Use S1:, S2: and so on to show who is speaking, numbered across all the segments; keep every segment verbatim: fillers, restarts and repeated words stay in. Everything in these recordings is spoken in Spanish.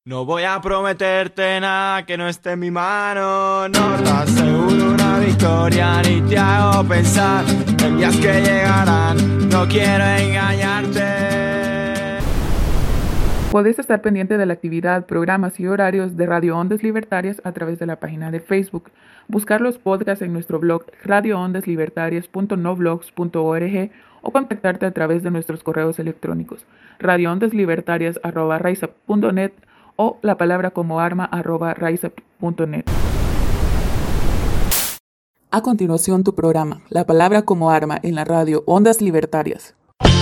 S1: No voy a prometerte nada que no esté en mi mano. No te aseguro una victoria ni te hago pensar en días que llegarán. No quiero engañarte.
S2: Podés estar pendiente de la actividad, programas y horarios de Radio Ondas Libertarias a través de la página de Facebook. Buscar los podcasts en nuestro blog radio ondas libertarias punto noblogs punto org o contactarte a través de nuestros correos electrónicos radio ondas libertarias arroba raizap punto net o la palabra como arma arroba raizap punto net. A continuación tu programa, La Palabra como Arma en la radio Ondas Libertarias.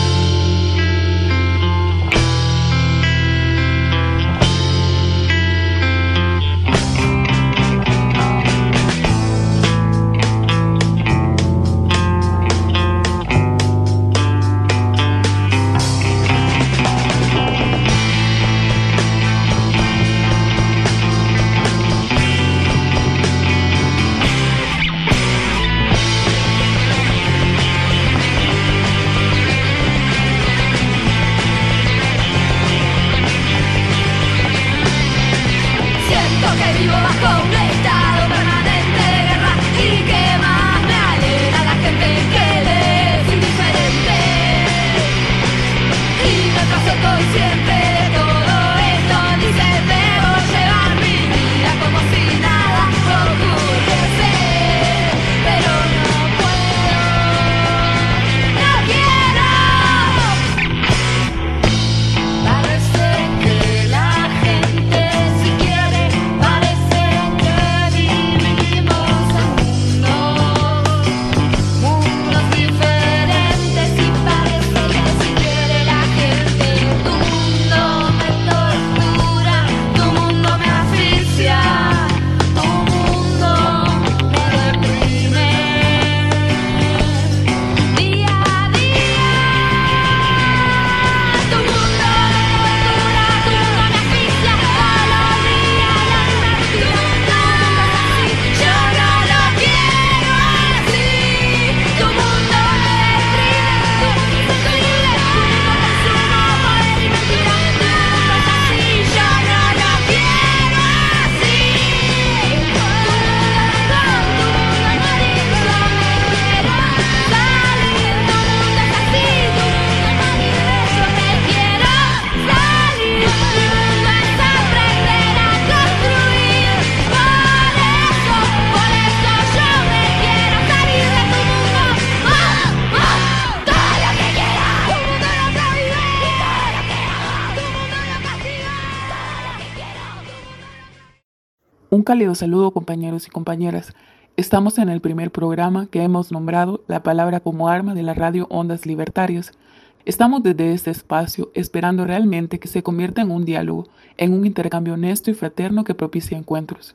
S2: Un cálido saludo, compañeros y compañeras. Estamos en el primer programa que hemos nombrado La Palabra como Arma de la radio Ondas Libertarias. Estamos desde este espacio esperando realmente que se convierta en un diálogo, en un intercambio honesto y fraterno que propicie encuentros.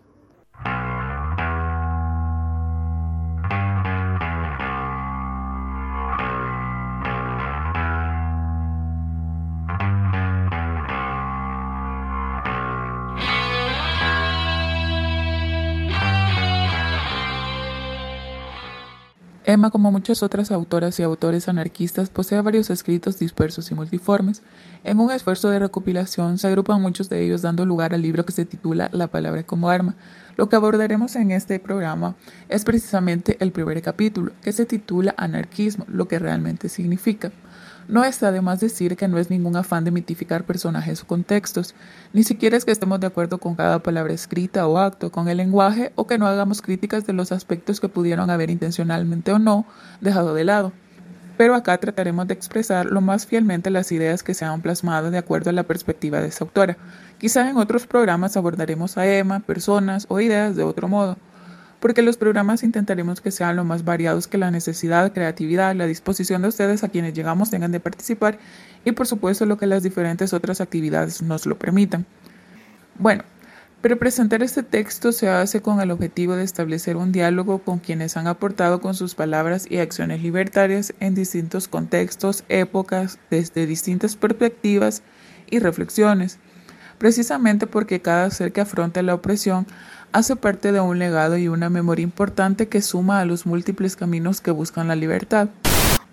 S2: Emma, como muchas otras autoras y autores anarquistas, posee varios escritos dispersos y multiformes. En un esfuerzo de recopilación, se agrupan muchos de ellos dando lugar al libro que se titula La Palabra como Arma. Lo que abordaremos en este programa es precisamente el primer capítulo, que se titula Anarquismo, lo que realmente significa. No está de más decir que no es ningún afán de mitificar personajes o contextos, ni siquiera es que estemos de acuerdo con cada palabra escrita o acto, con el lenguaje, o que no hagamos críticas de los aspectos que pudieron haber intencionalmente o no dejado de lado. Pero acá trataremos de expresar lo más fielmente las ideas que se han plasmado de acuerdo a la perspectiva de esta autora. Quizá en otros programas abordaremos a Emma, personas o ideas de otro modo, porque los programas intentaremos que sean lo más variados que la necesidad, creatividad, la disposición de ustedes a quienes llegamos tengan de participar y por supuesto lo que las diferentes otras actividades nos lo permitan. Bueno, pero presentar este texto se hace con el objetivo de establecer un diálogo con quienes han aportado con sus palabras y acciones libertarias en distintos contextos, épocas, desde distintas perspectivas y reflexiones, precisamente porque cada ser que afronta la opresión hace parte de un legado y una memoria importante que suma a los múltiples caminos que buscan la libertad.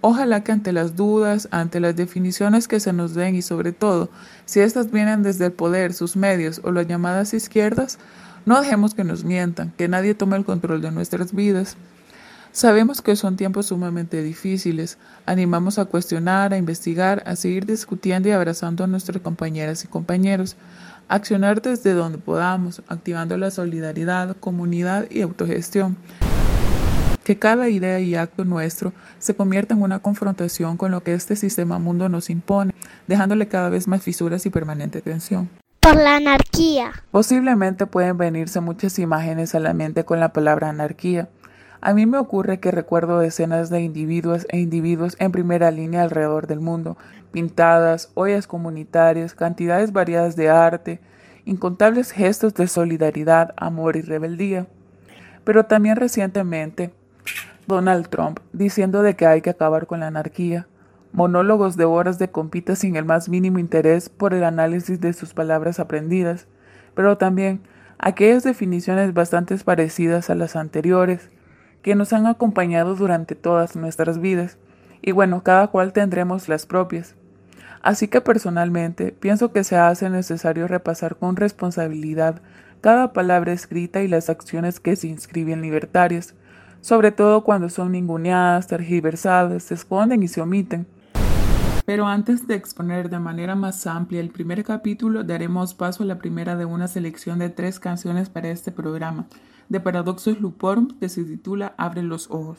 S2: Ojalá que ante las dudas, ante las definiciones que se nos den y sobre todo, si estas vienen desde el poder, sus medios o las llamadas izquierdas, no dejemos que nos mientan, que nadie tome el control de nuestras vidas. Sabemos que son tiempos sumamente difíciles. Animamos a cuestionar, a investigar, a seguir discutiendo y abrazando a nuestras compañeras y compañeros. Accionar desde donde podamos, activando la solidaridad, comunidad y autogestión. Que cada idea y acto nuestro se convierta en una confrontación con lo que este sistema mundo nos impone, dejándole cada vez más fisuras y permanente tensión.
S3: Por la anarquía.
S2: Posiblemente pueden venirse muchas imágenes a la mente con la palabra anarquía. A mí me ocurre que recuerdo decenas de individuos e individuos en primera línea alrededor del mundo, pintadas, ollas comunitarias, cantidades variadas de arte, incontables gestos de solidaridad, amor y rebeldía. Pero también recientemente, Donald Trump diciendo de que hay que acabar con la anarquía, monólogos de horas de compita sin el más mínimo interés por el análisis de sus palabras aprendidas, pero también aquellas definiciones bastante parecidas a las anteriores, que nos han acompañado durante todas nuestras vidas, y bueno, cada cual tendremos las propias. Así que personalmente pienso que se hace necesario repasar con responsabilidad cada palabra escrita y las acciones que se inscriben libertarias, sobre todo cuando son ninguneadas, tergiversadas, se esconden y se omiten. Pero antes de exponer de manera más amplia el primer capítulo, daremos paso a la primera de una selección de tres canciones para este programa, de Paradoxus Luporum, que se titula Abre los ojos.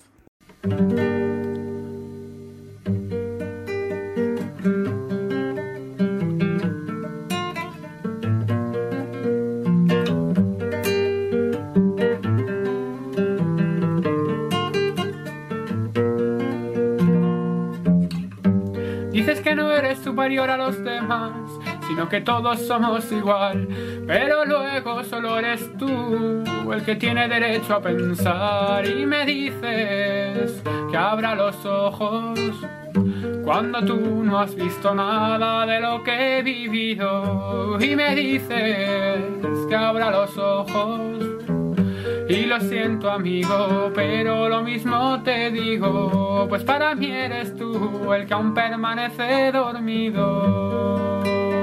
S4: Dices que no eres superior a los demás, sino que todos somos igual, pero luego solo eres tú el que tiene derecho a pensar, y me dices que abra los ojos cuando tú no has visto nada de lo que he vivido, y me dices que abra los ojos. Y lo siento, amigo, pero lo mismo te digo, pues para mí eres tú el que aún permanece dormido.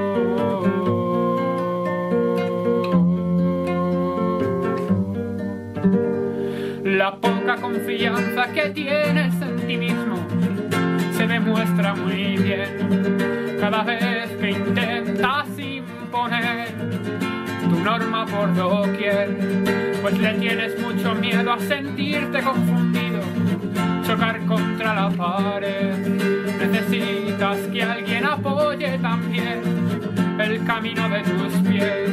S4: La poca confianza que tienes en ti mismo se demuestra muy bien cada vez que intentas imponer tu norma por doquier, pues le tienes mucho miedo a sentirte confundido, chocar contra la pared. Necesitas que alguien apoye también el camino de tus pies.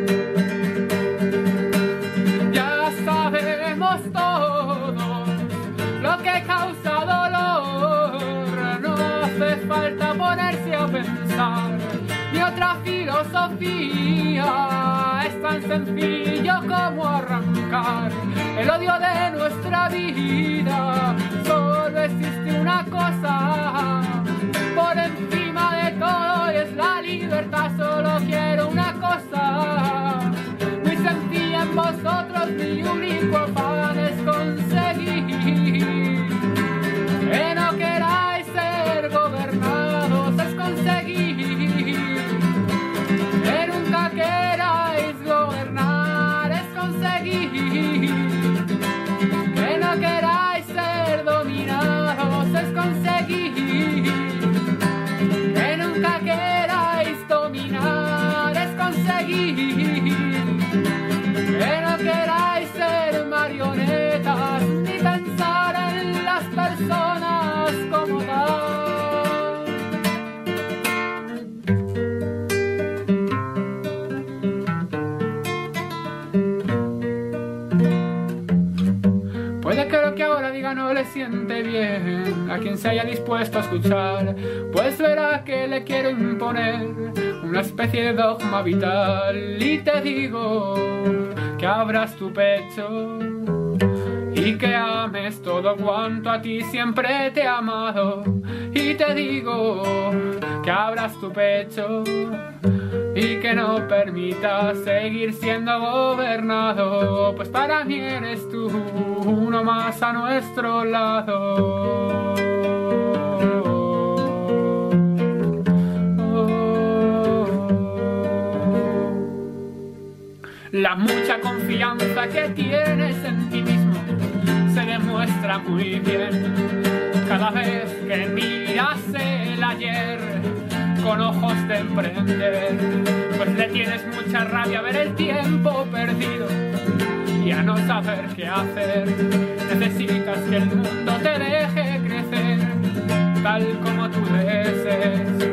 S4: Ya sabemos todos lo que causa dolor, no hace falta ponerse a pensar ni otra filosofía, es tan sencillo como arrancar el odio de nuestra vida. Solo existe una cosa por encima de todo y es la libertad. Solo quiero una cosa muy sencilla en vosotros, mi único afán es conseguir que no queráis ser gobernados, es conseguir que nunca queráis gobernar, es conseguir que no queráis ser dominados, es conseguir que nunca queráis dominar, es conseguir que no queráis ser marionetas ni pensar en las personas como tal. Puede que lo que ahora diga no le siente bien a quien se haya dispuesto a escuchar, pues verá que le quiero imponer una especie de dogma vital. Y te digo que abras tu pecho y que ames todo cuanto a ti siempre te he amado. Y te digo que abras tu pecho y que no permitas seguir siendo gobernado, pues para mí eres tú uno más a nuestro lado. La mucha confianza que tienes en ti mismo se demuestra muy bien cada vez que miras el ayer con ojos de emprender, pues le tienes mucha rabia a ver el tiempo perdido y a no saber qué hacer. Necesitas que el mundo te deje crecer tal como tú desees.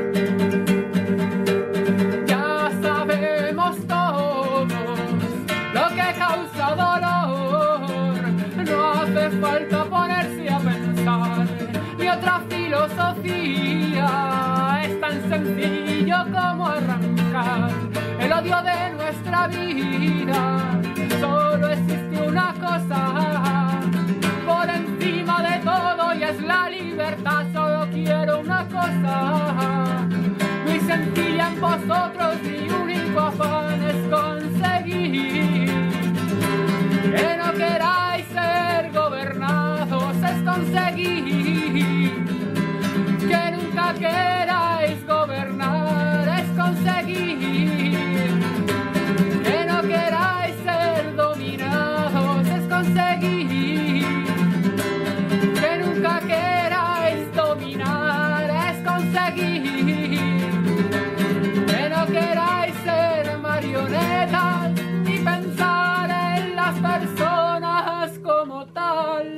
S4: Ya sabemos todos lo que causa dolor, no hace falta ponerse a pensar ni otra filosofía. Es tan sencillo como arrancar el odio de nuestra vida. Solo existe una cosa por encima de todo y es la libertad. Solo quiero una cosa muy sencilla en vosotros, mi único afán es conseguir que no queráis ser gobernados, es conseguir que nunca queráis gobernar, es conseguir que no queráis ser dominados, es conseguir que nunca queráis dominar, es conseguir que no queráis ser marionetas ni pensar en las personas como tal.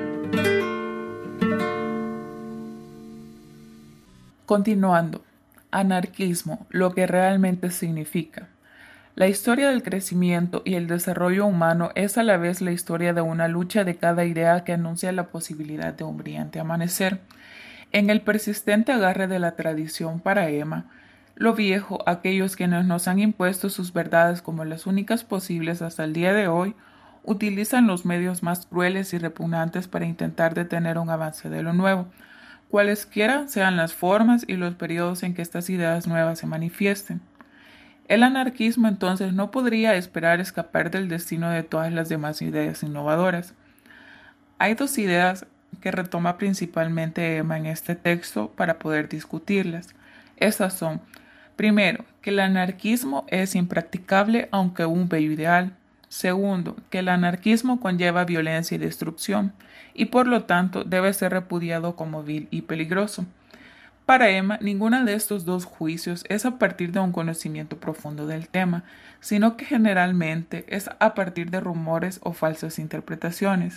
S2: Continuando, anarquismo, lo que realmente significa. La historia del crecimiento y el desarrollo humano es a la vez la historia de una lucha de cada idea que anuncia la posibilidad de un brillante amanecer. En el persistente agarre de la tradición para Emma, lo viejo, aquellos quienes nos han impuesto sus verdades como las únicas posibles hasta el día de hoy, utilizan los medios más crueles y repugnantes para intentar detener un avance de lo nuevo, cualesquiera sean las formas y los periodos en que estas ideas nuevas se manifiesten. El anarquismo entonces no podría esperar escapar del destino de todas las demás ideas innovadoras. Hay dos ideas que retoma principalmente Emma en este texto para poder discutirlas. Estas son, primero, que el anarquismo es impracticable aunque un bello ideal. Segundo, que el anarquismo conlleva violencia y destrucción, y por lo tanto debe ser repudiado como vil y peligroso. Para Emma, ninguno de estos dos juicios es a partir de un conocimiento profundo del tema, sino que generalmente es a partir de rumores o falsas interpretaciones.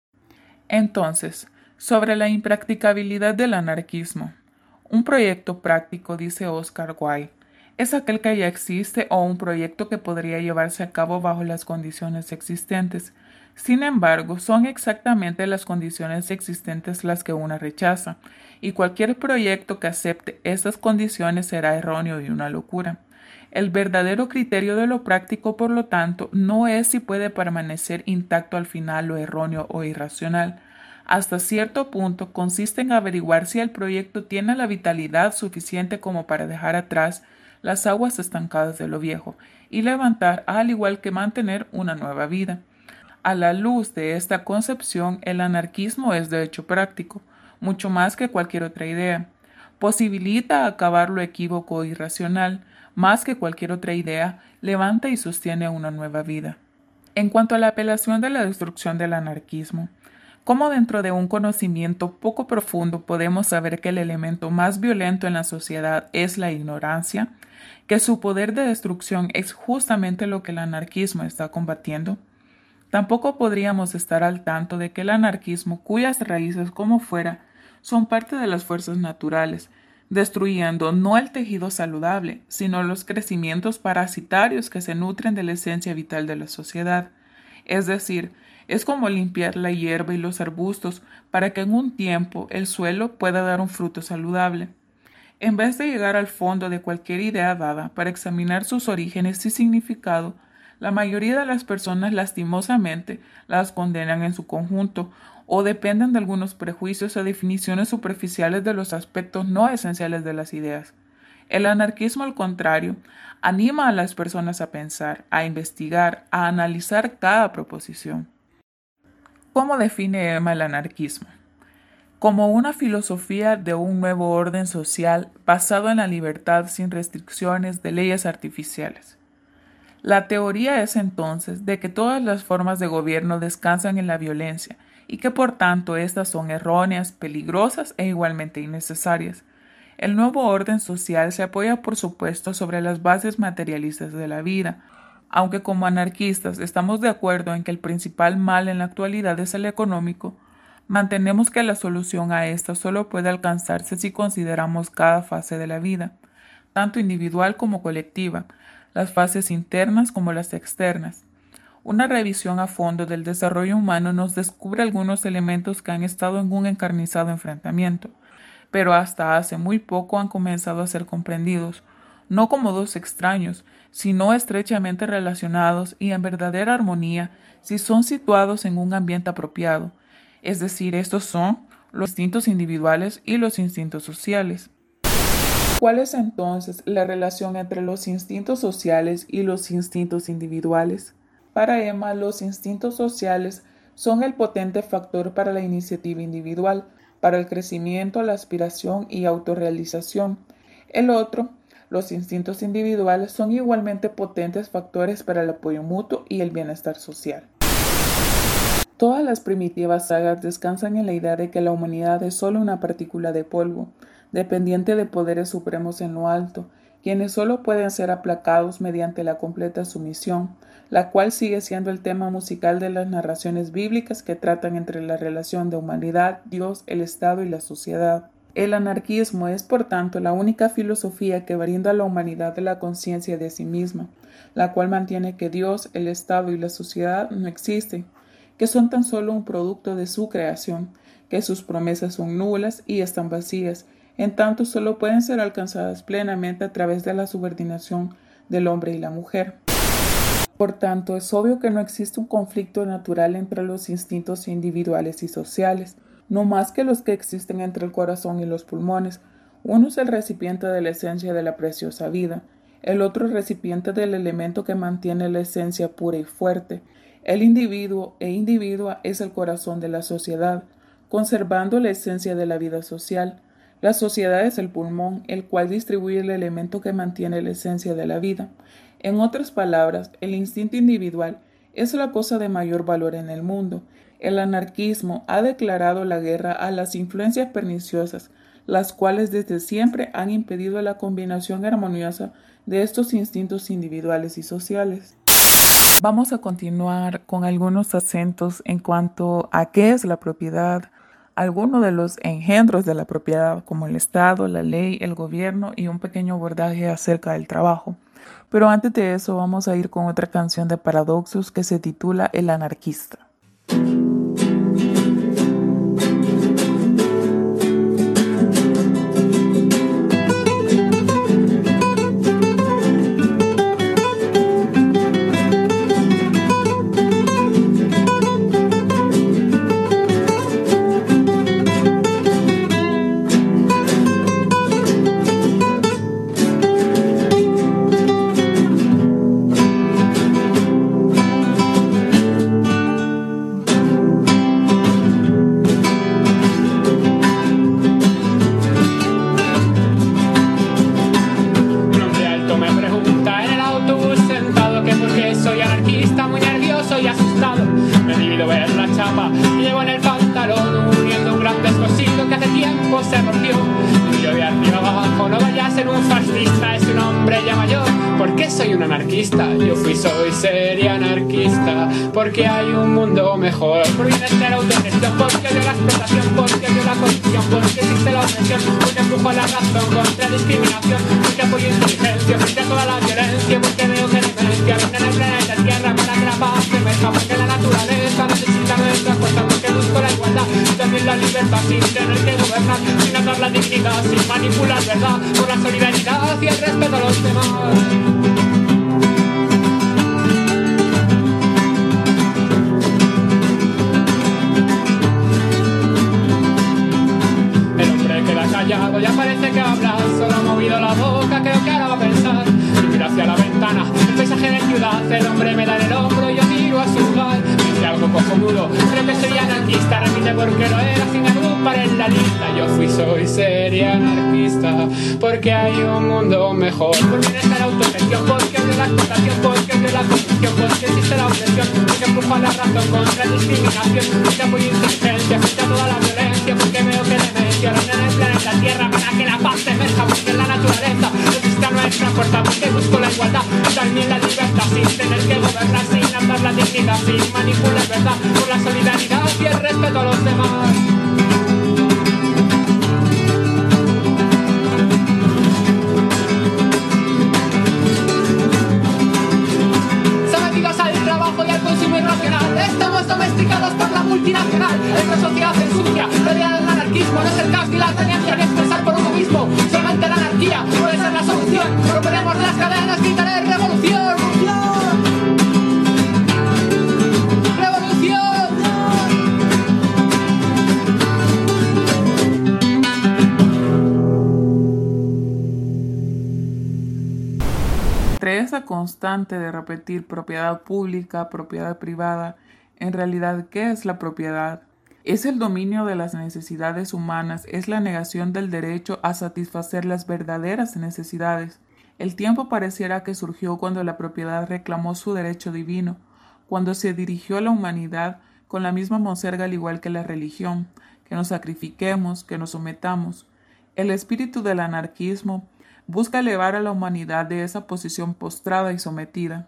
S2: Entonces, sobre la impracticabilidad del anarquismo. Un proyecto práctico, dice Oscar Wilde, es aquel que ya existe o un proyecto que podría llevarse a cabo bajo las condiciones existentes. Sin embargo, son exactamente las condiciones existentes las que una rechaza, y cualquier proyecto que acepte esas condiciones será erróneo y una locura. El verdadero criterio de lo práctico, por lo tanto, no es si puede permanecer intacto al final lo erróneo o irracional. Hasta cierto punto consiste en averiguar si el proyecto tiene la vitalidad suficiente como para dejar atrás las aguas estancadas de lo viejo y levantar, al igual que mantener, una nueva vida. A la luz de esta concepción, el anarquismo es de hecho práctico, mucho más que cualquier otra idea. Posibilita acabar lo equívoco o irracional, más que cualquier otra idea, levanta y sostiene una nueva vida. En cuanto a la apelación de la destrucción del anarquismo, ¿cómo dentro de un conocimiento poco profundo podemos saber que el elemento más violento en la sociedad es la ignorancia? ¿Que su poder de destrucción es justamente lo que el anarquismo está combatiendo? Tampoco podríamos estar al tanto de que el anarquismo, cuyas raíces como fuera, son parte de las fuerzas naturales, destruyendo no el tejido saludable, sino los crecimientos parasitarios que se nutren de la esencia vital de la sociedad. Es decir, es como limpiar la hierba y los arbustos para que en un tiempo el suelo pueda dar un fruto saludable. En vez de llegar al fondo de cualquier idea dada para examinar sus orígenes y significado, la mayoría de las personas lastimosamente las condenan en su conjunto o dependen de algunos prejuicios o definiciones superficiales de los aspectos no esenciales de las ideas. El anarquismo, al contrario, anima a las personas a pensar, a investigar, a analizar cada proposición. ¿Cómo define Emma el anarquismo? Como una filosofía de un nuevo orden social basado en la libertad sin restricciones de leyes artificiales. La teoría es entonces de que todas las formas de gobierno descansan en la violencia y que por tanto estas son erróneas, peligrosas e igualmente innecesarias. El nuevo orden social se apoya por supuesto sobre las bases materialistas de la vida, aunque como anarquistas estamos de acuerdo en que el principal mal en la actualidad es el económico. Mantenemos que la solución a esta solo puede alcanzarse si consideramos cada fase de la vida, tanto individual como colectiva, las fases internas como las externas. Una revisión a fondo del desarrollo humano nos descubre algunos elementos que han estado en un encarnizado enfrentamiento, pero hasta hace muy poco han comenzado a ser comprendidos, no como dos extraños, sino estrechamente relacionados y en verdadera armonía si son situados en un ambiente apropiado. Es decir, estos son los instintos individuales y los instintos sociales. ¿Cuál es entonces la relación entre los instintos sociales y los instintos individuales? Para Emma, los instintos sociales son el potente factor para la iniciativa individual, para el crecimiento, la aspiración y autorrealización. El otro, los instintos individuales, son igualmente potentes factores para el apoyo mutuo y el bienestar social. Todas las primitivas sagas descansan en la idea de que la humanidad es solo una partícula de polvo, dependiente de poderes supremos en lo alto, quienes solo pueden ser aplacados mediante la completa sumisión, la cual sigue siendo el tema musical de las narraciones bíblicas que tratan entre la relación de humanidad, Dios, el Estado y la sociedad. El anarquismo es, por tanto, la única filosofía que brinda a la humanidad la conciencia de sí misma, la cual mantiene que Dios, el Estado y la sociedad no existen, que son tan solo un producto de su creación, que sus promesas son nulas y están vacías, en tanto solo pueden ser alcanzadas plenamente a través de la subordinación del hombre y la mujer. Por tanto, es obvio que no existe un conflicto natural entre los instintos individuales y sociales, no más que los que existen entre el corazón y los pulmones. Uno es el recipiente de la esencia de la preciosa vida, el otro el recipiente del elemento que mantiene la esencia pura y fuerte. El individuo e individua es el corazón de la sociedad, conservando la esencia de la vida social. La sociedad es el pulmón, el cual distribuye el elemento que mantiene la esencia de la vida. En otras palabras, el instinto individual es la cosa de mayor valor en el mundo. El anarquismo ha declarado la guerra a las influencias perniciosas, las cuales desde siempre han impedido la combinación armoniosa de estos instintos individuales y sociales. Vamos a continuar con algunos acentos en cuanto a qué es la propiedad, algunos de los engendros de la propiedad, como el Estado, la ley, el gobierno y un pequeño abordaje acerca del trabajo. Pero antes de eso vamos a ir con otra canción de Paradoxus que se titula El anarquista.
S4: Yo fui, soy, sería anarquista, porque hay un mundo mejor. Por bienestar la autogestión, porque odio la explotación, porque odio la corrupción, porque existe la opresión, porque empujo a la razón contra la discriminación, porque apoyo inteligencia frente a toda la violencia, porque veo que demencia reina en el planeta Tierra para que la paz emerja, porque la naturaleza necesita nuestra fuerza, porque busco la igualdad y también la libertad sin tener que gobernar, sin atacar la dignidad, sin manipular verdad, por la solidaridad y el respeto a los demás. Ya parece que habla, solo ha movido la boca, creo que ahora va a pensar. Y miro hacia la ventana, el paisaje de ciudad, el hombre me da en el hombro y yo miro a su lugar. Dice algo cojonudo, creo que soy anarquista, repite porque lo era sin agrupar en la lista. Yo fui, soy, sería anarquista, porque hay un mundo mejor. Por bienestar la autogestión, porque odio la explotación, porque odio la revolución, porque empujo a la razón contra la discriminación, porque apoyo inteligencia frente a toda la violencia, porque veo que demencia reina en el planeta Tierra para que la paz emerja, porque en la naturaleza existe nuestra fuerza, porque busco la igualdad y también la libertad, sin tener que gobernar, sin andar la dignidad, sin manipular, ¿verdad? Por la solidaridad y el respeto a los demás. Estamos domesticados por la multinacional. Esta sociedad se ensucia, rodeada del anarquismo. No es el caos ni la tenencia ni expresar por uno mismo. Solamente la anarquía puede ser la solución. Romperemos las cadenas, gritaré revolución. ¡Revolución!
S2: Entre esa constante de repetir propiedad pública, propiedad privada, en realidad, ¿qué es la propiedad? Es el dominio de las necesidades humanas, es la negación del derecho a satisfacer las verdaderas necesidades. El tiempo pareciera que surgió cuando la propiedad reclamó su derecho divino, cuando se dirigió a la humanidad con la misma monserga al igual que la religión, que nos sacrifiquemos, que nos sometamos. El espíritu del anarquismo busca elevar a la humanidad de esa posición postrada y sometida.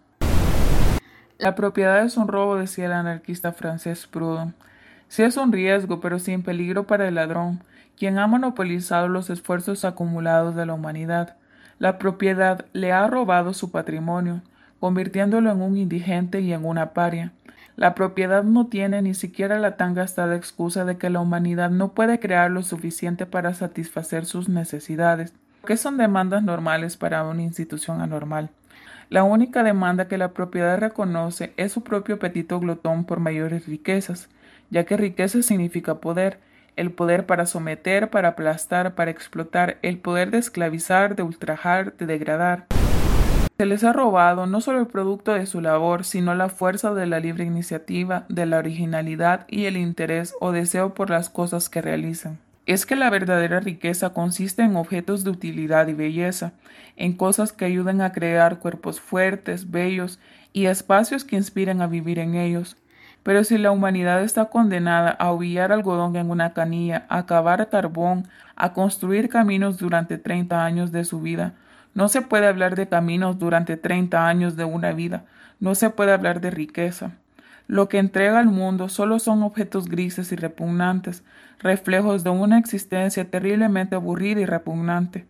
S2: La propiedad es un robo, decía el anarquista francés Proudhon. Sí es un riesgo, pero sin peligro para el ladrón, quien ha monopolizado los esfuerzos acumulados de la humanidad. La propiedad le ha robado su patrimonio, convirtiéndolo en un indigente y en una paria. La propiedad no tiene ni siquiera la tan gastada excusa de que la humanidad no puede crear lo suficiente para satisfacer sus necesidades, que son demandas normales para una institución anormal. La única demanda que la propiedad reconoce es su propio apetito glotón por mayores riquezas, ya que riqueza significa poder, el poder para someter, para aplastar, para explotar, el poder de esclavizar, de ultrajar, de degradar. Se les ha robado no solo el producto de su labor, sino la fuerza de la libre iniciativa, de la originalidad y el interés o deseo por las cosas que realizan. Es que la verdadera riqueza consiste en objetos de utilidad y belleza, en cosas que ayuden a crear cuerpos fuertes, bellos y espacios que inspiren a vivir en ellos. Pero si la humanidad está condenada a ahuillar algodón en una canilla, a cavar carbón, a construir caminos durante treinta años de su vida, no se puede hablar de caminos durante treinta años de una vida, no se puede hablar de riqueza. Lo que entrega al mundo solo son objetos grises y repugnantes, reflejos de una existencia terriblemente aburrida y repugnante.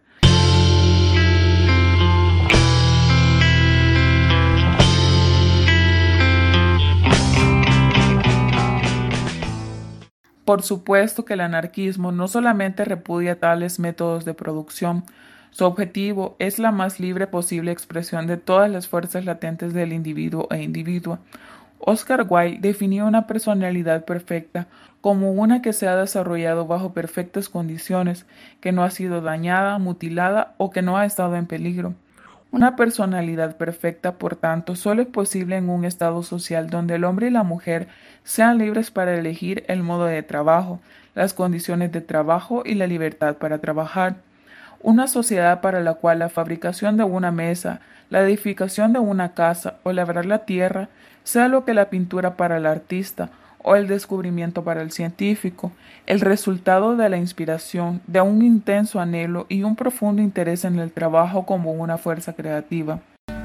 S2: Por supuesto que el anarquismo no solamente repudia tales métodos de producción, su objetivo es la más libre posible expresión de todas las fuerzas latentes del individuo e individua. Oscar Wilde definió una personalidad perfecta como una que se ha desarrollado bajo perfectas condiciones, que no ha sido dañada, mutilada o que no ha estado en peligro. Una personalidad perfecta, por tanto, solo es posible en un estado social donde el hombre y la mujer sean libres para elegir el modo de trabajo, las condiciones de trabajo y la libertad para trabajar. Una sociedad para la cual la fabricación de una mesa, la edificación de una casa o labrar la tierra sea lo que la pintura para el artista o el descubrimiento para el científico, el resultado de la inspiración, de un intenso anhelo y un profundo interés en el trabajo como una fuerza creativa.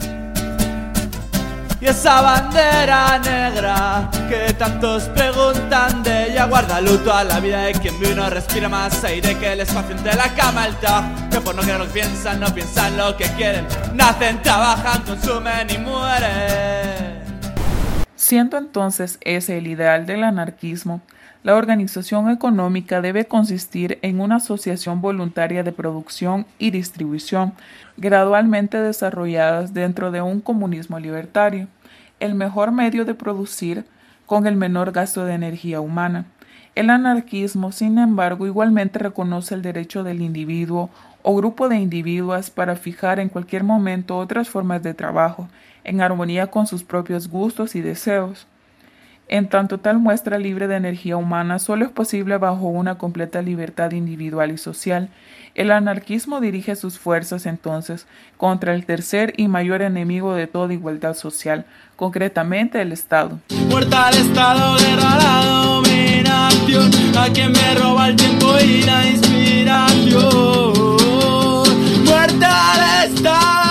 S1: Y esa bandera negra que tantos preguntan de ella, guarda luto a la vida de quien vino, respira más aire que el espacio entre la cama alta, que por no querer lo que piensan, no piensan lo que quieren, nacen, trabajan, consumen y mueren.
S2: Siendo entonces ese el ideal del anarquismo, la organización económica debe consistir en una asociación voluntaria de producción y distribución, gradualmente desarrolladas dentro de un comunismo libertario, el mejor medio de producir con el menor gasto de energía humana. El anarquismo, sin embargo, igualmente reconoce el derecho del individuo o grupo de individuos para fijar en cualquier momento otras formas de trabajo, en armonía con sus propios gustos y deseos. En tanto tal muestra libre de energía humana solo es posible bajo una completa libertad individual y social. El anarquismo dirige sus fuerzas entonces contra el tercer y mayor enemigo de toda igualdad social, concretamente el Estado.
S1: Muerta al Estado, guerra a la dominación, a quien me roba el tiempo y la inspiración. Muerta al Estado.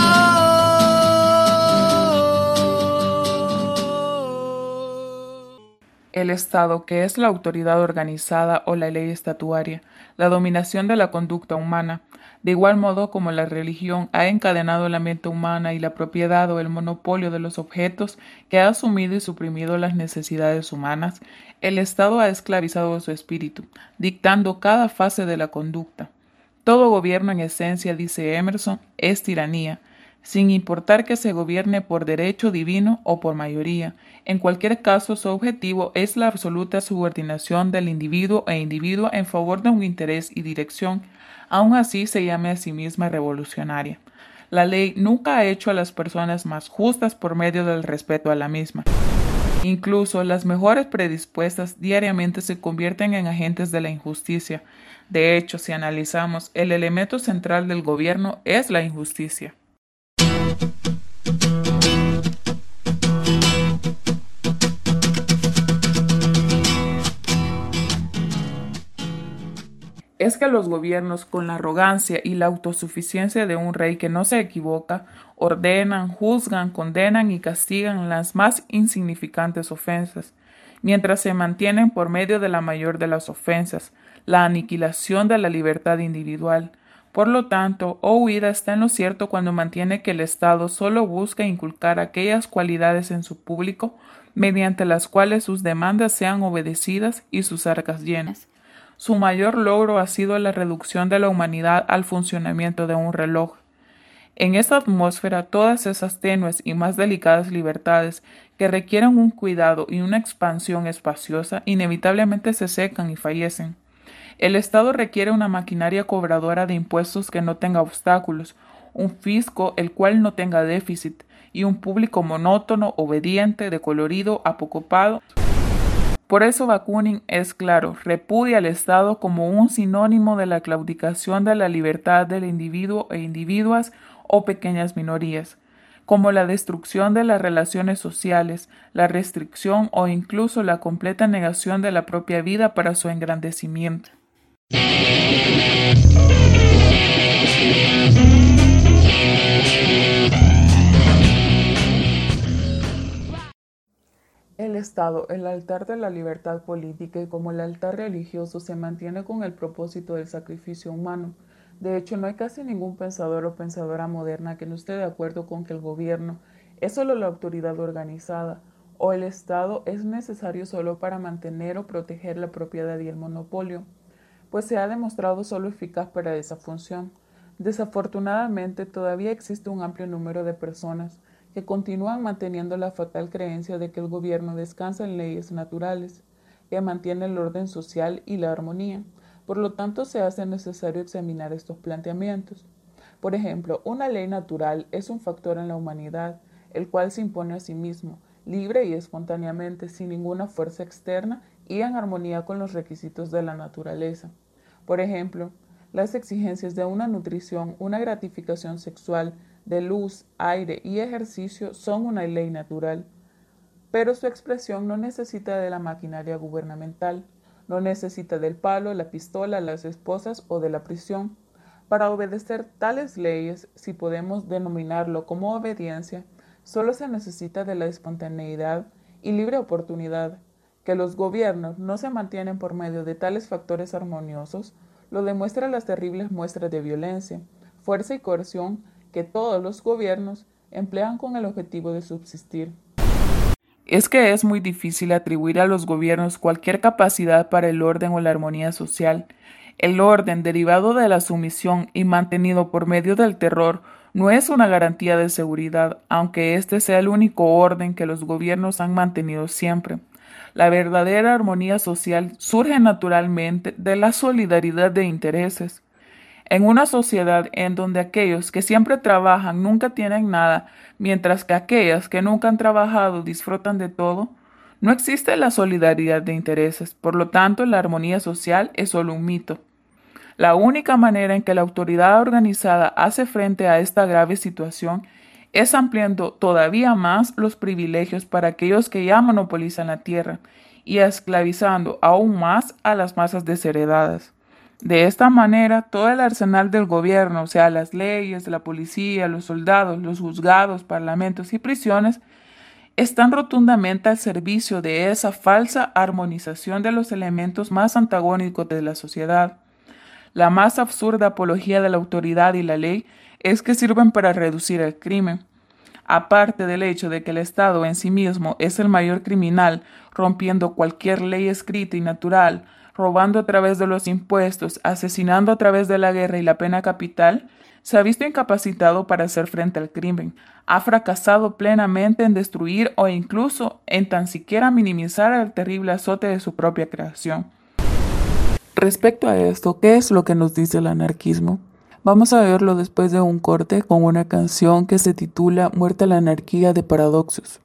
S2: El Estado, que es la autoridad organizada o la ley estatuaria, la dominación de la conducta humana, de igual modo como la religión ha encadenado la mente humana y la propiedad o el monopolio de los objetos que ha asumido y suprimido las necesidades humanas, el Estado ha esclavizado su espíritu, dictando cada fase de la conducta. Todo gobierno en esencia, dice Emerson, es tiranía, sin importar que se gobierne por derecho divino o por mayoría. En cualquier caso, su objetivo es la absoluta subordinación del individuo e individua en favor de un interés y dirección, aun así se llame a sí misma revolucionaria. La ley nunca ha hecho a las personas más justas por medio del respeto a la misma. Incluso las mejores predispuestas diariamente se convierten en agentes de la injusticia. De hecho, si analizamos, el elemento central del gobierno es la injusticia. Es que los gobiernos, con la arrogancia y la autosuficiencia de un rey que no se equivoca, ordenan, juzgan, condenan y castigan las más insignificantes ofensas, mientras se mantienen por medio de la mayor de las ofensas, la aniquilación de la libertad individual. Por lo tanto, Ouida está en lo cierto cuando mantiene que el Estado solo busca inculcar aquellas cualidades en su público mediante las cuales sus demandas sean obedecidas y sus arcas llenas. Su mayor logro ha sido la reducción de la humanidad al funcionamiento de un reloj. En esta atmósfera, todas esas tenues y más delicadas libertades que requieren un cuidado y una expansión espaciosa inevitablemente se secan y fallecen. El Estado requiere una maquinaria cobradora de impuestos que no tenga obstáculos, un fisco el cual no tenga déficit, y un público monótono, obediente, decolorido, apocopado. Por eso Bakunin es claro, repudia al Estado como un sinónimo de la claudicación de la libertad del individuo e individuas o pequeñas minorías, como la destrucción de las relaciones sociales, la restricción o incluso la completa negación de la propia vida para su engrandecimiento. El Estado, el altar de la libertad política y como el altar religioso se mantiene con el propósito del sacrificio humano. De hecho, no hay casi ningún pensador o pensadora moderna que no esté de acuerdo con que el gobierno es solo la autoridad organizada o el Estado es necesario solo para mantener o proteger la propiedad y el monopolio, pues se ha demostrado solo eficaz para esa función. Desafortunadamente, todavía existe un amplio número de personas que continúan manteniendo la fatal creencia de que el gobierno descansa en leyes naturales, que mantiene el orden social y la armonía. Por lo tanto, se hace necesario examinar estos planteamientos. Por ejemplo, una ley natural es un factor en la humanidad, el cual se impone a sí mismo, libre y espontáneamente, sin ninguna fuerza externa y en armonía con los requisitos de la naturaleza. Por ejemplo, las exigencias de una nutrición, una gratificación sexual, de luz, aire y ejercicio son una ley natural, pero su expresión no necesita de la maquinaria gubernamental, no necesita del palo, la pistola, las esposas o de la prisión. Para obedecer tales leyes, si podemos denominarlo como obediencia, solo se necesita de la espontaneidad y libre oportunidad. Que los gobiernos no se mantienen por medio de tales factores armoniosos, lo demuestran las terribles muestras de violencia, fuerza y coerción que todos los gobiernos emplean con el objetivo de subsistir. Es que es muy difícil atribuir a los gobiernos cualquier capacidad para el orden o la armonía social. El orden derivado de la sumisión y mantenido por medio del terror no es una garantía de seguridad, aunque este sea el único orden que los gobiernos han mantenido siempre. La verdadera armonía social surge naturalmente de la solidaridad de intereses. En una sociedad en donde aquellos que siempre trabajan nunca tienen nada, mientras que aquellas que nunca han trabajado disfrutan de todo, No existe la solidaridad de intereses, por lo tanto la armonía social es solo un mito. La única manera en que la autoridad organizada hace frente a esta grave situación es ampliando todavía más los privilegios para aquellos que ya monopolizan la tierra y esclavizando aún más a las masas desheredadas. De esta manera, todo el arsenal del gobierno, o sea, las leyes, la policía, los soldados, los juzgados, parlamentos y prisiones, están rotundamente al servicio de esa falsa armonización de los elementos más antagónicos de la sociedad. La más absurda apología de la autoridad y la ley es que sirven para reducir el crimen. Aparte del hecho de que el Estado en sí mismo es el mayor criminal, rompiendo cualquier ley escrita y natural, robando a través de los impuestos, asesinando a través de la guerra y la pena capital, se ha visto incapacitado para hacer frente al crimen. Ha fracasado plenamente en destruir o incluso en tan siquiera minimizar el terrible azote de su propia creación. Respecto a esto, ¿qué es lo que nos dice el anarquismo? Vamos a verlo después de un corte con una canción que se titula Muerte a la anarquía de Paradoxos.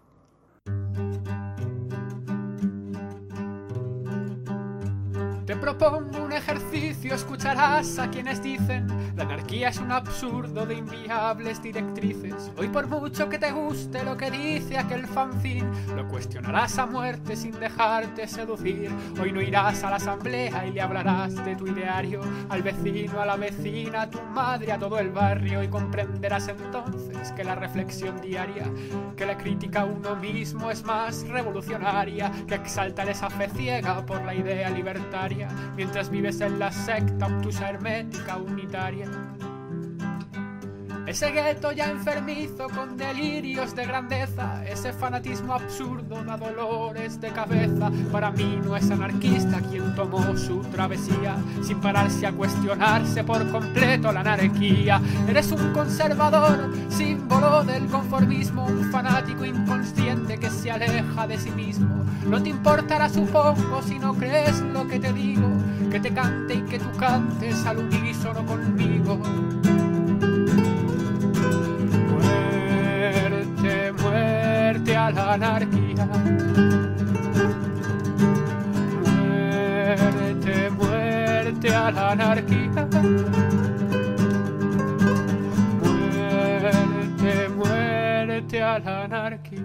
S4: Te propongo un ejercicio, escucharás a quienes dicen la anarquía es un absurdo de inviables directrices. Hoy por mucho que te guste lo que dice aquel fanzine, lo cuestionarás a muerte sin dejarte seducir. Hoy no irás a la asamblea y le hablarás de tu ideario al vecino, a la vecina, a tu madre, a todo el barrio, y comprenderás entonces que la reflexión diaria, que la crítica a uno mismo es más revolucionaria, que exaltar esa fe ciega por la idea libertaria mientras vives en la secta obtusa hermética unitaria. Ese gueto ya enfermizo con delirios de grandeza, ese fanatismo absurdo da dolores de cabeza. Para mí no es anarquista quien tomó su travesía sin pararse a cuestionarse por completo la anarquía. Eres un conservador, símbolo del conformismo, un fanático inconsciente que se aleja de sí mismo. No te importará, supongo, si no crees lo que te digo, que te cante y que tú cantes al unísono conmigo. Muerte, muerte a la anarquía. Muerte, muerte a la anarquía. Muerte, muerte a la anarquía.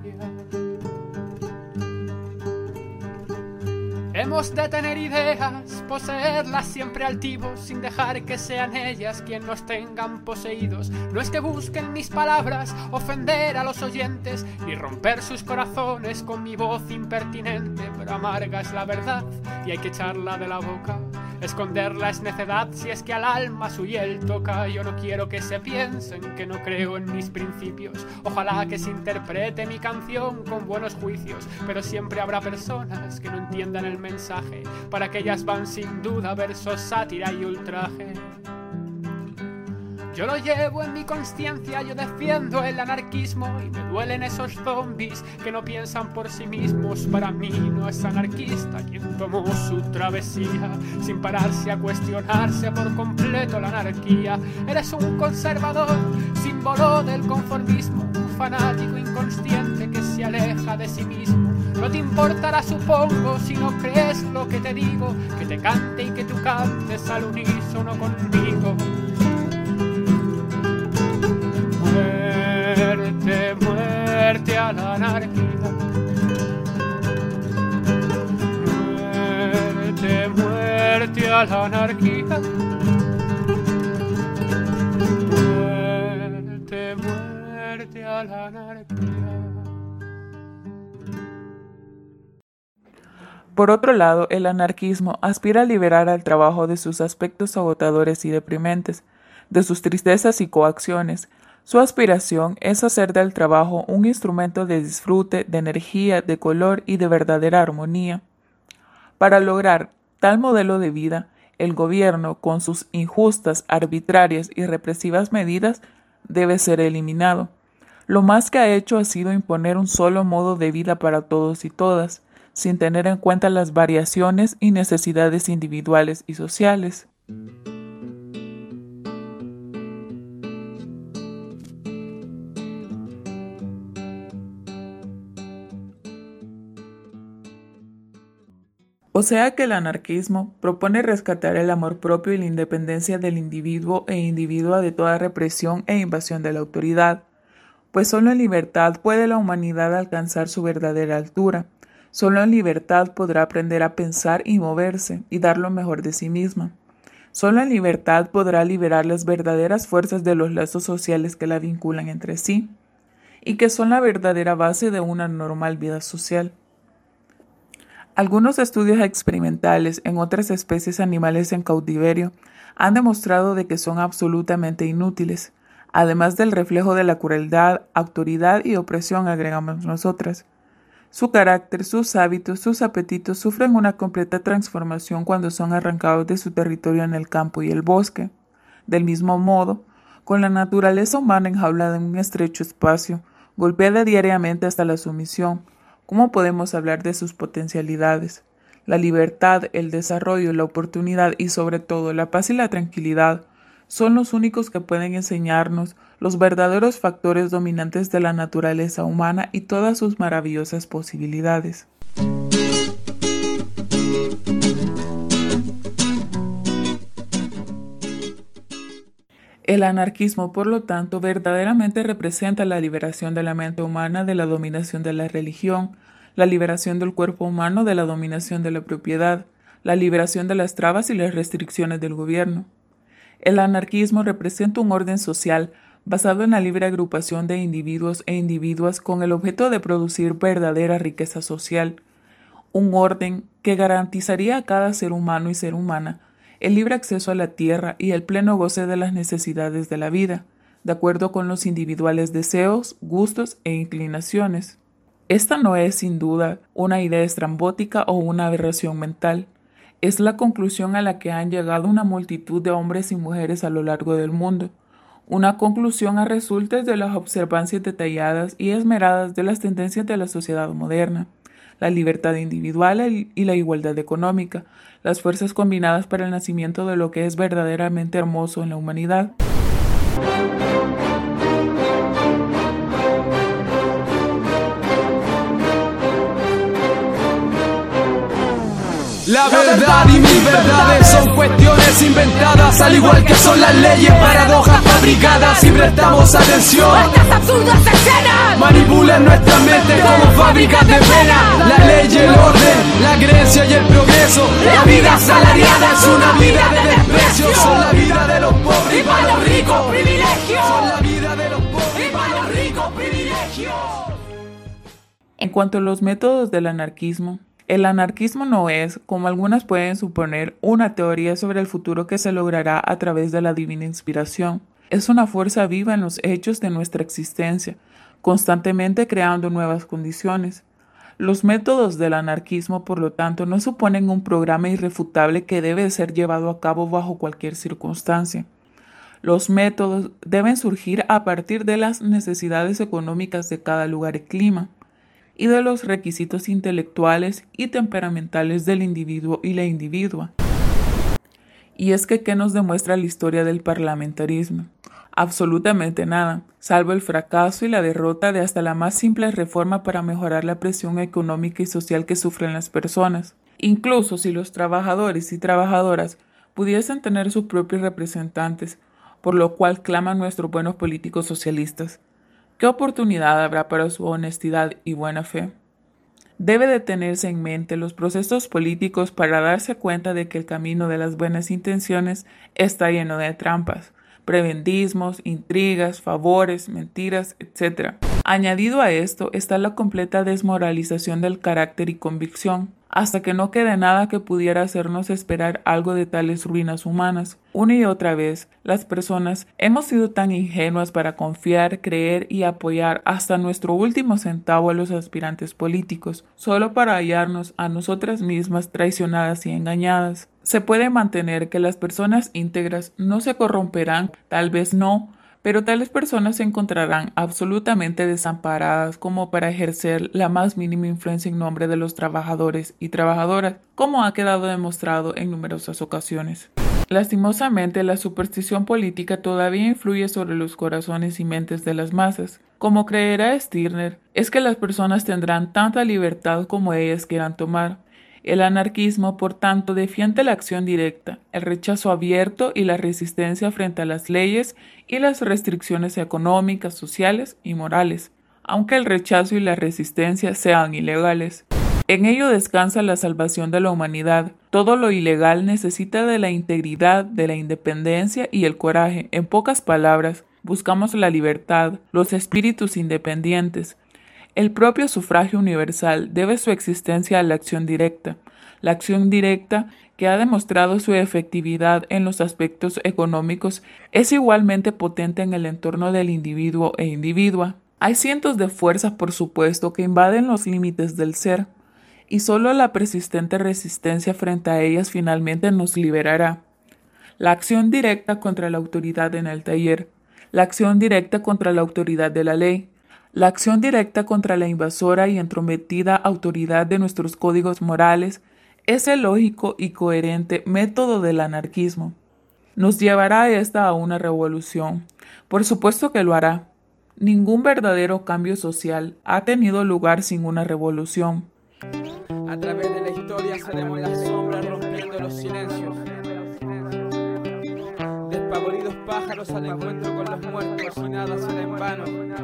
S4: Hemos de tener ideas, poseerlas siempre altivos, sin dejar que sean ellas quien nos tengan poseídos. No es que busquen mis palabras ofender a los oyentes, ni romper sus corazones con mi voz impertinente, pero amarga es la verdad y hay que echarla de la boca. Esconderla es necedad si es que al alma su hiel toca. Yo no quiero que se piensen que no creo en mis principios. Ojalá que se interprete mi canción con buenos juicios, pero siempre habrá personas que no entiendan el mensaje. Para que ellas van sin duda versos, sátira y ultraje. Yo lo llevo en mi consciencia, yo defiendo el anarquismo y me duelen esos zombies que no piensan por sí mismos. Para mí no es anarquista quien tomó su travesía sin pararse a cuestionarse por completo la anarquía. Eres un conservador, símbolo del conformismo, un fanático inconsciente que se aleja de sí mismo. No te importará, supongo, si no crees lo que te digo, que te cante y que tú cantes al unísono conmigo. Muerte, muerte a la anarquía. Muerte, muerte a la anarquía. Muerte, muerte a la anarquía.
S2: Por otro lado, el anarquismo aspira a liberar al trabajo de sus aspectos agotadores y deprimentes, de sus tristezas y coacciones. Su aspiración es hacer del trabajo un instrumento de disfrute, de energía, de color y de verdadera armonía. Para lograr tal modelo de vida, el gobierno, con sus injustas, arbitrarias y represivas medidas, debe ser eliminado. Lo más que ha hecho ha sido imponer un solo modo de vida para todos y todas, sin tener en cuenta las variaciones y necesidades individuales y sociales. O sea que el anarquismo propone rescatar el amor propio y la independencia del individuo e individua de toda represión e invasión de la autoridad, pues solo en libertad puede la humanidad alcanzar su verdadera altura. Solo en libertad podrá aprender a pensar y moverse y dar lo mejor de sí misma. Solo en libertad podrá liberar las verdaderas fuerzas de los lazos sociales que la vinculan entre sí y que son la verdadera base de una normal vida social. Algunos estudios experimentales en otras especies animales en cautiverio han demostrado de que son absolutamente inútiles, además del reflejo de la crueldad, autoridad y opresión, agregamos nosotras. Su carácter, sus hábitos, sus apetitos sufren una completa transformación cuando son arrancados de su territorio en el campo y el bosque. Del mismo modo, con la naturaleza humana enjaulada en un estrecho espacio, golpeada diariamente hasta la sumisión, ¿cómo podemos hablar de sus potencialidades? La libertad, el desarrollo, la oportunidad y sobre todo la paz y la tranquilidad son los únicos que pueden enseñarnos los verdaderos factores dominantes de la naturaleza humana y todas sus maravillosas posibilidades. El anarquismo, por lo tanto, verdaderamente representa la liberación de la mente humana de la dominación de la religión, la liberación del cuerpo humano de la dominación de la propiedad, la liberación de las trabas y las restricciones del gobierno. El anarquismo representa un orden social basado en la libre agrupación de individuos e individuas con el objeto de producir verdadera riqueza social, un orden que garantizaría a cada ser humano y ser humana el libre acceso a la tierra y el pleno goce de las necesidades de la vida, de acuerdo con los individuales deseos, gustos e inclinaciones. Esta no es, sin duda, una idea estrambótica o una aberración mental. Es la conclusión a la que han llegado una multitud de hombres y mujeres a lo largo del mundo, una conclusión a resultas de las observancias detalladas y esmeradas de las tendencias de la sociedad moderna, la libertad individual y la igualdad económica, las fuerzas combinadas para el nacimiento de lo que es verdaderamente hermoso en la humanidad.
S3: La verdad y mis verdades son cuestiones inventadas, al igual que son las leyes, paradojas fabricadas. Si prestamos atención,
S5: estas absurdas escenas
S3: manipulan nuestras mentes como fábricas de pena. La ley y el orden, la creencia y el progreso. La vida asalariada es una vida de desprecio. Son la vida de los pobres
S5: y para los ricos privilegios.
S3: Son la vida de los pobres y para los ricos privilegios.
S2: En cuanto a los métodos del anarquismo, el anarquismo no es, como algunas pueden suponer, una teoría sobre el futuro que se logrará a través de la divina inspiración. Es una fuerza viva en los hechos de nuestra existencia, constantemente creando nuevas condiciones. Los métodos del anarquismo, por lo tanto, no suponen un programa irrefutable que debe ser llevado a cabo bajo cualquier circunstancia. Los métodos deben surgir a partir de las necesidades económicas de cada lugar y clima, y de los requisitos intelectuales y temperamentales del individuo y la individua. Y es que, ¿qué nos demuestra la historia del parlamentarismo? Absolutamente nada, salvo el fracaso y la derrota de hasta la más simple reforma para mejorar la presión económica y social que sufren las personas. Incluso si los trabajadores y trabajadoras pudiesen tener sus propios representantes, por lo cual claman nuestros buenos políticos socialistas, ¿qué oportunidad habrá para su honestidad y buena fe? Debe de tenerse en mente los procesos políticos para darse cuenta de que el camino de las buenas intenciones está lleno de trampas, prebentismos, intrigas, favores, mentiras, etcétera. Añadido a esto está la completa desmoralización del carácter y convicción, hasta que no quede nada que pudiera hacernos esperar algo de tales ruinas humanas. Una y otra vez, las personas hemos sido tan ingenuas para confiar, creer y apoyar hasta nuestro último centavo a los aspirantes políticos, solo para hallarnos a nosotras mismas traicionadas y engañadas. Se puede mantener que las personas íntegras no se corromperán, tal vez no, pero tales personas se encontrarán absolutamente desamparadas como para ejercer la más mínima influencia en nombre de los trabajadores y trabajadoras, como ha quedado demostrado en numerosas ocasiones. Lastimosamente, la superstición política todavía influye sobre los corazones y mentes de las masas. Como creerá Stirner, es que las personas tendrán tanta libertad como ellas quieran tomar. El anarquismo, por tanto, defiende la acción directa, el rechazo abierto y la resistencia frente a las leyes y las restricciones económicas, sociales y morales, aunque el rechazo y la resistencia sean ilegales. En ello descansa la salvación de la humanidad. Todo lo ilegal necesita de la integridad, de la independencia y el coraje. En pocas palabras, buscamos la libertad, los espíritus independientes. El propio sufragio universal debe su existencia a la acción directa. La acción directa, que ha demostrado su efectividad en los aspectos económicos, es igualmente potente en el entorno del individuo e individua. Hay cientos de fuerzas, por supuesto, que invaden los límites del ser, y solo la persistente resistencia frente a ellas finalmente nos liberará. La acción directa contra la autoridad en el taller, la acción directa contra la autoridad de la ley, la acción directa contra la invasora y entrometida autoridad de nuestros códigos morales es el lógico y coherente método del anarquismo. Nos llevará esta a una revolución. Por supuesto que lo hará. Ningún verdadero cambio social ha tenido lugar sin una revolución.
S1: A través de la historia seremos las sombras rompiendo los silencios. Despavoridos pájaros al encuentro con los muertos y nada será en vano.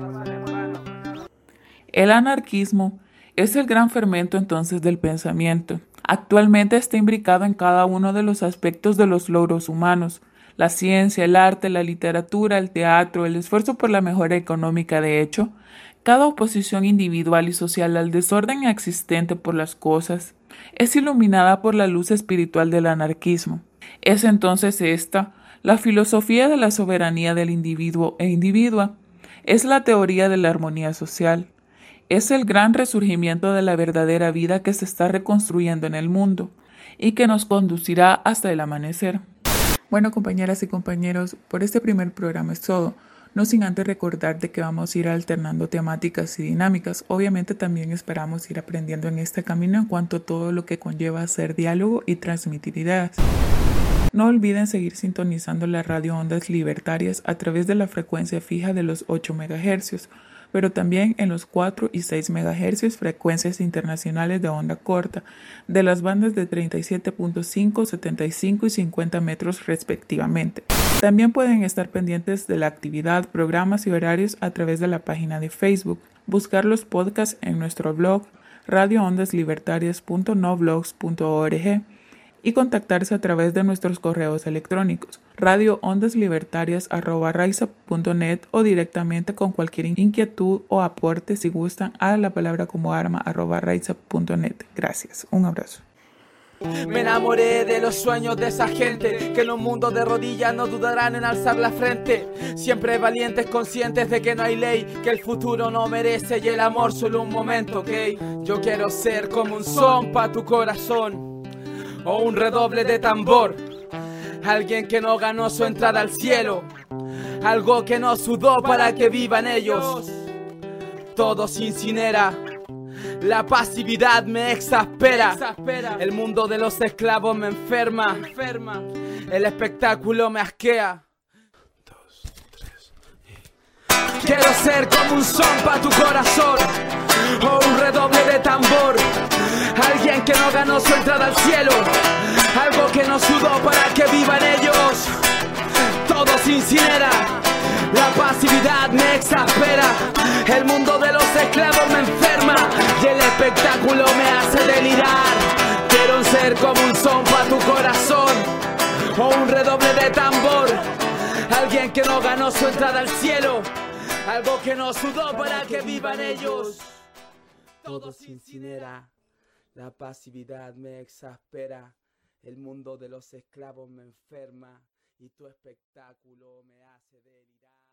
S2: El anarquismo es el gran fermento entonces del pensamiento. Actualmente está imbricado en cada uno de los aspectos de los logros humanos: la ciencia, el arte, la literatura, el teatro, el esfuerzo por la mejora económica. De hecho, cada oposición individual y social al desorden existente por las cosas es iluminada por la luz espiritual del anarquismo. Es entonces esta la filosofía de la soberanía del individuo e individua, es la teoría de la armonía social. Es el gran resurgimiento de la verdadera vida que se está reconstruyendo en el mundo y que nos conducirá hasta el amanecer. Bueno, compañeras y compañeros, por este primer programa es todo. No sin antes recordar de que vamos a ir alternando temáticas y dinámicas. Obviamente también esperamos ir aprendiendo en este camino en cuanto a todo lo que conlleva hacer diálogo y transmitir ideas. No olviden seguir sintonizando la radio Ondas Libertarias a través de la frecuencia fija de los ocho megahercios, pero también en los cuatro y seis megahercios, frecuencias internacionales de onda corta, de las bandas de treinta y siete punto cinco, setenta y cinco y cincuenta metros respectivamente. También pueden estar pendientes de la actividad, programas y horarios a través de la página de Facebook, buscar los podcasts en nuestro blog radio ondas libertarias punto no blogs punto org y contactarse a través de nuestros correos electrónicos radio ondas libertarias arroba raiza punto net o directamente con cualquier inquietud o aporte si gustan a la palabra como arma arroba raiza punto net. Gracias, un abrazo.
S1: Me enamoré de los sueños de esa gente que en un mundo de rodillas no dudarán en alzar la frente. Siempre valientes, conscientes de que no hay ley, que el futuro no merece y el amor solo un momento, ¿ok? Yo quiero ser como un son pa' tu corazón o un redoble de tambor. Alguien que no ganó su entrada al cielo, algo que no sudó para que vivan ellos. Todo se incinera, la pasividad me exaspera, el mundo de los esclavos me enferma, el espectáculo me asquea. Quiero ser como un son pa' tu corazón o un redoble de tambor. Alguien que no ganó su entrada al cielo, algo que no sudó para que vivan ellos. Todo se incinera, la pasividad me exaspera, el mundo de los esclavos me enferma y el espectáculo me hace delirar. Quiero ser como un son pa' tu corazón o un redoble de tambor. Alguien que no ganó su entrada al cielo, algo que no sudó para que vivan ellos. Todo se incinera, la pasividad me exaspera, el mundo de los esclavos me enferma y tu espectáculo me hace delirar.